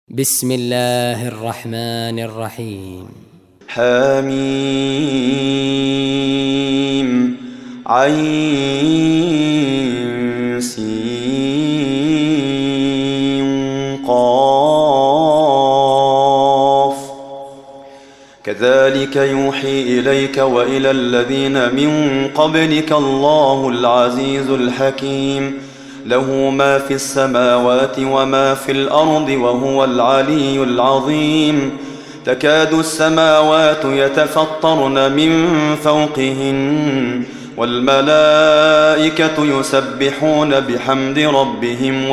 بسم الله الرحمن الرحيم. حميم عين سين قاف. كذلك يوحي إليك وإلى الذين من قبلك الله العزيز الحكيم، له ما في السماوات وما في الأرض وهو العلي العظيم. تكاد السماوات يتفطرن من فوقهن والملائكة يسبحون بحمد ربهم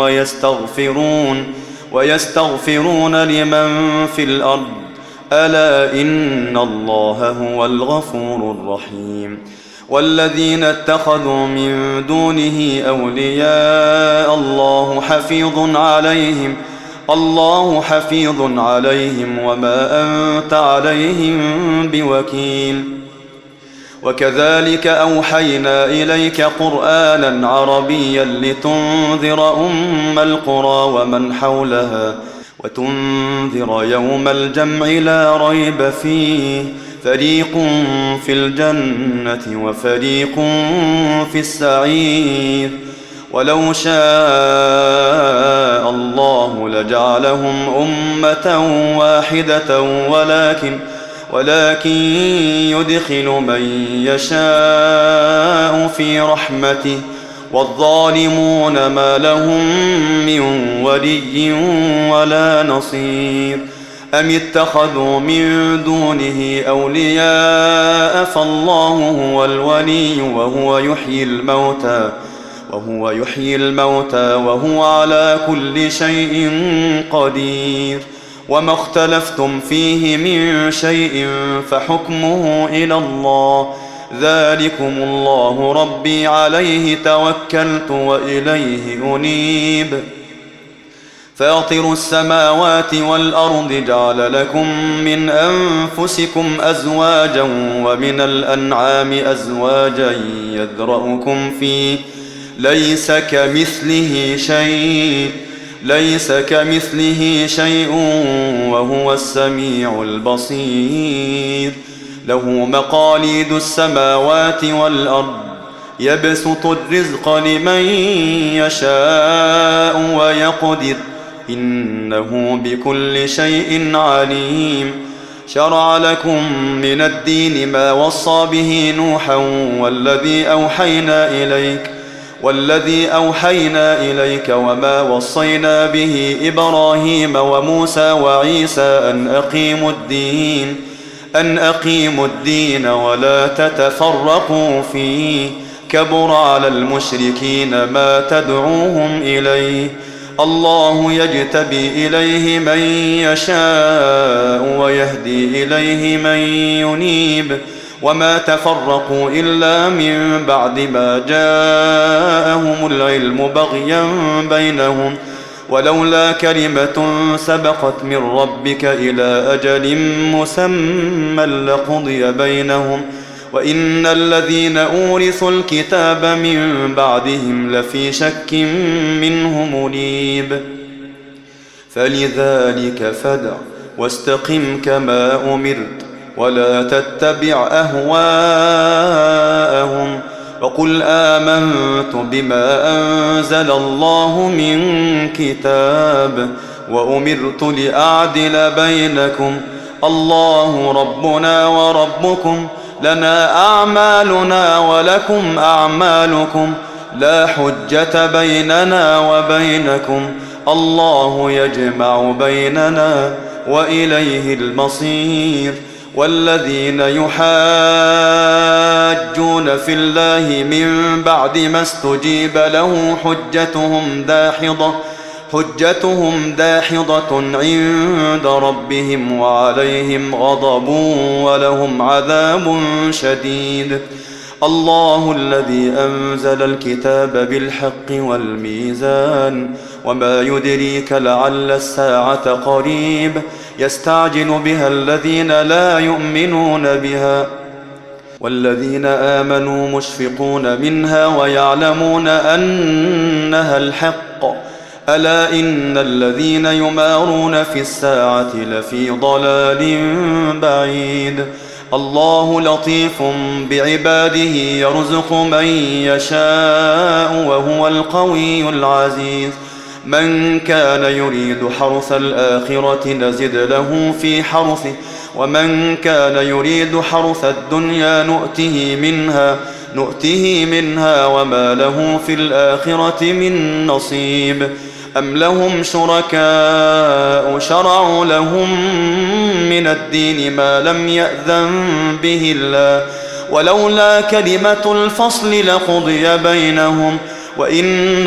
ويستغفرون لمن في الأرض، ألا إن الله هو الغفور الرحيم. والذين اتخذوا من دونه أولياء الله حفيظ عليهم وما أنت عليهم بوكيل. وكذلك أوحينا إليك قرآنا عربيا لتنذر أم القرى ومن حولها وتنذر يوم الجمع لا ريب فيه، فريق في الجنة وفريق في السعير. ولو شاء الله لجعلهم أمة واحدة ولكن يدخل من يشاء في رحمته، والظالمون ما لهم من ولي ولا نصير. أم اتخذوا من دونه أولياء فالله هو الولي وهو يحيي الموتى وهو على كل شيء قدير. وما اختلفتم فيه من شيء فحكمه إلى الله، ذلكم الله ربي عليه توكلت وإليه أنيب. فاطر السماوات والأرض جعل لكم من أنفسكم أزواجا ومن الأنعام أزواجا يذرأكم فيه، ليس كمثله شيء وهو السميع البصير. له مقاليد السماوات والأرض، يبسط الرزق لمن يشاء ويقدر، إنه بكل شيء عليم. شرع لكم من الدين ما وصى به نوحا والذي أوحينا إليك وما وصينا به إبراهيم وموسى وعيسى أن أقيموا الدين ولا تتفرقوا فيه، كبر على المشركين ما تدعوهم إليه. الله يجتبي إليه من يشاء ويهدي إليه من ينيب، وما تفرقوا إلا من بعد ما جاءهم العلم بغيا بينهم، ولولا كلمة سبقت من ربك إلى أجل مسمى لقضي بينهم، وإن الذين أورثوا الكتاب من بعدهم لفي شك منه مريب. فلذلك فادع واستقم كما أمرت ولا تتبع أهواءهم، وقل آمنت بما أنزل الله من كتاب وأمرت لأعدل بينكم، الله ربنا وربكم، لنا أعمالنا ولكم أعمالكم، لا حجة بيننا وبينكم، الله يجمع بيننا وإليه المصير. والذين يحاجون في الله من بعد ما استجيب له حجتهم داحضة عند ربهم وعليهم غضب ولهم عذاب شديد. الله الذي أنزل الكتاب بالحق والميزان، وما يدريك لعل الساعة قريب، يستعجل بها الذين لا يؤمنون بها، والذين آمنوا مشفقون منها ويعلمون أنها الحق، ألا إن الذين يمارون في الساعة لفي ضلال بعيد الله لطيف بعباده يرزق من يشاء وهو القوي العزيز من كان يريد حرث الآخرة نزد له في حرثه ومن كان يريد حرث الدنيا نؤته منها وما له في الآخرة من نصيب أم لهم شركاء شرعوا لهم من الدين ما لم يأذن به الله ولولا كلمة الفصل لقضي بينهم وإن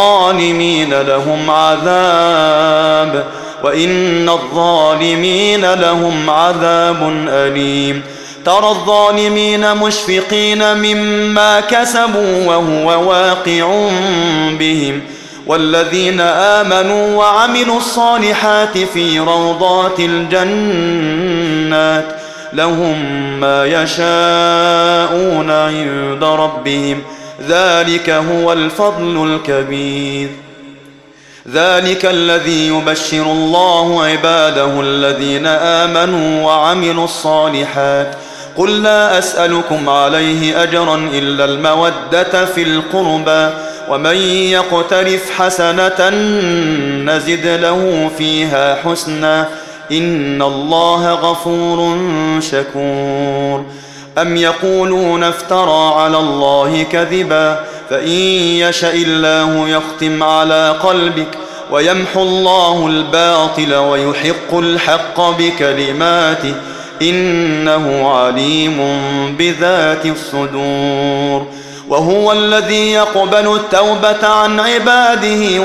الظالمين لهم عذاب أليم ترى الظالمين مشفقين مما كسبوا وهو واقع بهم والذين آمنوا وعملوا الصالحات في روضات الجنات لهم ما يشاءون عند ربهم ذلك هو الفضل الكبير ذلك الذي يبشر الله عباده الذين آمنوا وعملوا الصالحات قل لا أسألكم عليه أجرا إلا المودة في القربى ومن يقترف حسنة نزد له فيها حسنا إن الله غفور شكور أم يقولون افترى على الله كذبا فإن يشأ الله يختم على قلبك ويمحو الله الباطل ويحق الحق بكلماته إنه عليم بذات الصدور وهو الذي يقبل التوبة عن عباده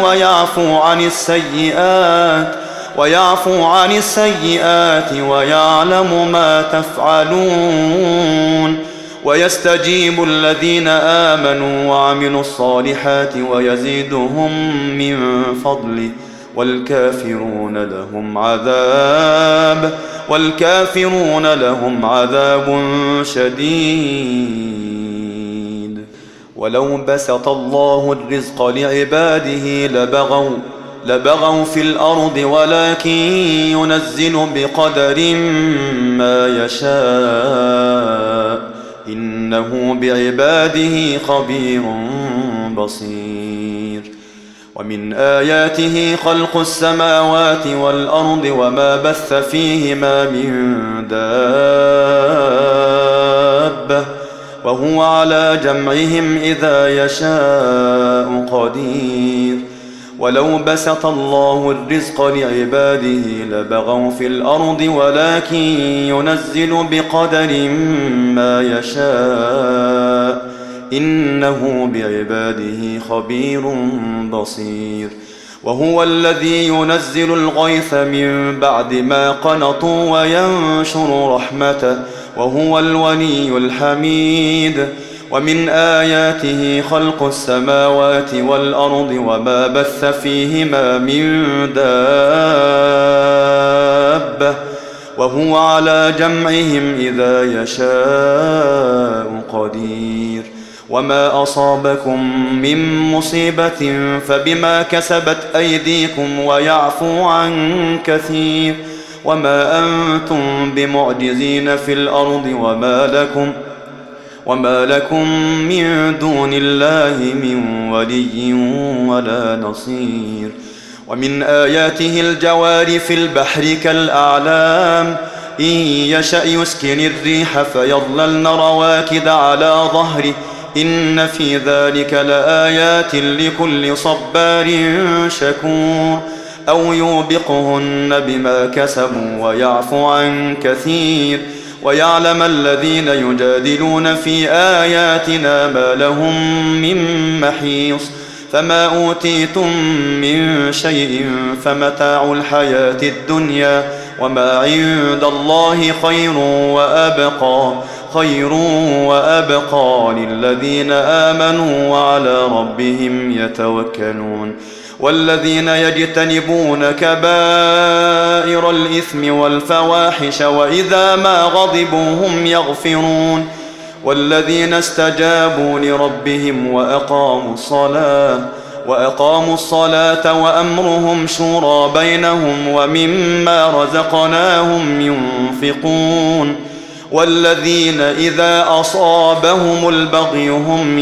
ويعفو عن السيئات ويعلم ما تفعلون ويستجيب الذين آمنوا وعملوا الصالحات ويزيدهم من فضله والكافرون لهم عذاب شديد ولو بسط الله الرزق لعباده لبغوا في الأرض ولكن ينزل بقدر ما يشاء إنه بعباده خبير بصير ومن آياته خلق السماوات والأرض وما بث فيهما من دابة وهو على جمعهم إذا يشاء قدير ولو بسط الله الرزق لعباده لبغوا في الأرض ولكن ينزل بقدر ما يشاء إنه بعباده خبير بصير وهو الذي ينزل الغيث من بعد ما قنطوا وينشر رحمته وهو الولي الحميد ومن آياته خلق السماوات والأرض وما بث فيهما من دابة وهو على جمعهم إذا يشاء قدير وما أصابكم من مصيبة فبما كسبت أيديكم ويعفو عن كثير وما أنتم بمعجزين في الأرض وما لكم من دون الله من ولي ولا نصير ومن آياته الجوار في البحر كالأعلام إن يشأ يسكن الريح فيظللن رواكد على ظهره إن في ذلك لآيات لكل صبار شكور أو يوبقهن بما كسبوا ويعفو عن كثير ويعلم الذين يجادلون في آياتنا ما لهم من محيص فما أوتيتم من شيء فمتاع الحياة الدنيا وما عند الله خير وأبقى للذين آمنوا وعلى ربهم يتوكلون والذين يجتنبون كبائر الإثم والفواحش وإذا ما غضبوا هم يغفرون والذين استجابوا لربهم وأقاموا الصلاة وأمرهم شورى بينهم ومما رزقناهم ينفقون والذين إذا أصابهم البغي هم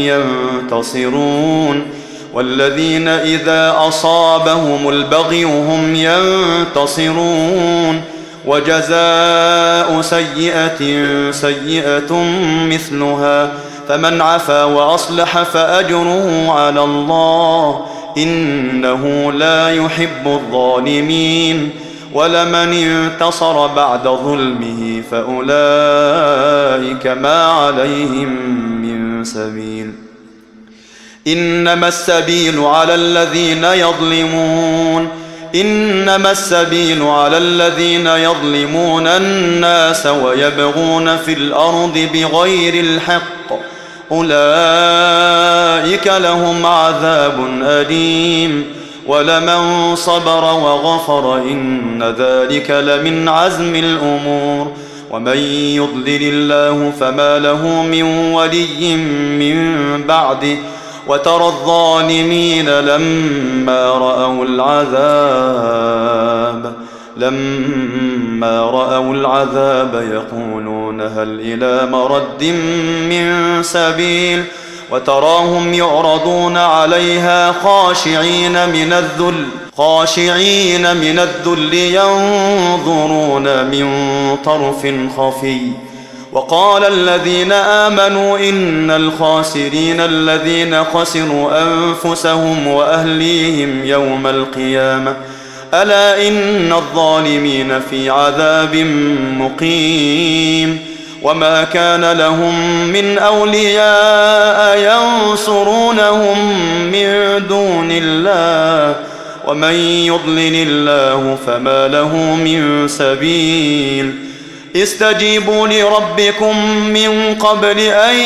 ينتصرون وجزاء سيئة سيئة مثلها فمن عفا وأصلح فأجره على الله إنه لا يحب الظالمين ولمن انتصر بعد ظلمه فأولئك ما عليهم من سبيل إنما السبيل على الذين يظلمون الناس ويبغون في الأرض بغير الحق أولئك لهم عذاب أليم ولمن صبر وغفر إن ذلك لمن عزم الأمور ومن يضلل الله فما له من ولي من بعده وترى الظالمين لما رأوا العذاب يقولون هل إلى مرد من سبيل وتراهم يعرضون عليها خاشعين من الذل ينظرون من طرف خفي وقال الذين آمنوا إن الخاسرين الذين خسروا أنفسهم وأهليهم يوم القيامة ألا إن الظالمين في عذاب مقيم وما كان لهم من أولياء ينصرونهم من دون الله ومن يضلل الله فما له من سبيل استجيبوا لربكم من قبل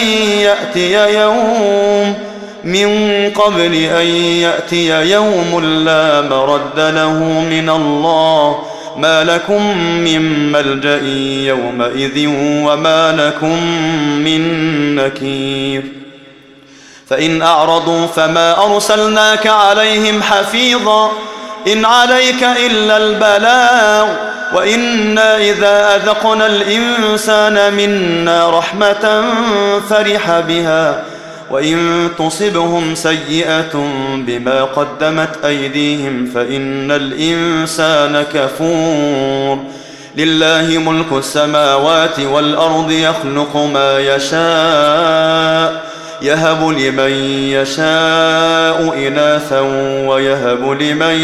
أن يأتي يوم لا مرد له من الله ما لكم من ملجأ يومئذ وما لكم من نكير فإن أعرضوا فما أرسلناك عليهم حفيظا إن عليك إلا البلاغ وإنا إذا أذقنا الإنسان منا رحمة فرح بها وإن تصبهم سيئة بما قدمت أيديهم فإن الإنسان كفور لله ملك السماوات والأرض يخلق ما يشاء يهب لمن يشاء إناثا ويهب لمن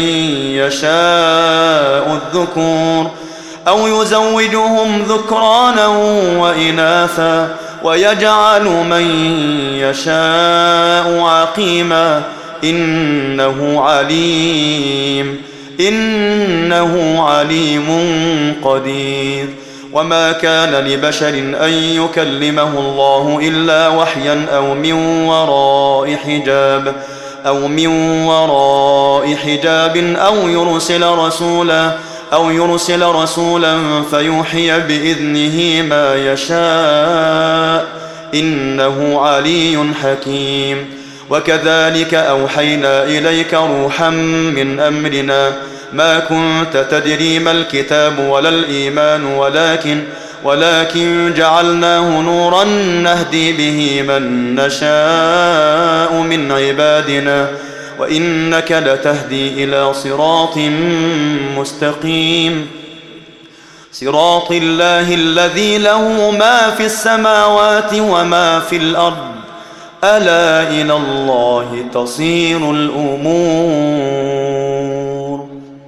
يشاء الذكور أو يزوجهم ذكرانا وإناثا ويجعل من يشاء عقيما إنه عليم قدير وما كان لبشر أن يكلمه الله إلا وحيا أو من وراء حجاب أو يرسل رسولا فيوحي بإذنه ما يشاء إنه علي حكيم وكذلك أوحينا إليك روحا من أمرنا ما كنت تدري ما الكتاب ولا الإيمان ولكن جعلناه نورا نهدي به من نشاء من عبادنا وإنك لتهدي إلى صراط مستقيم صراط الله الذي له ما في السماوات وما في الأرض ألا إلى الله تصير الأمور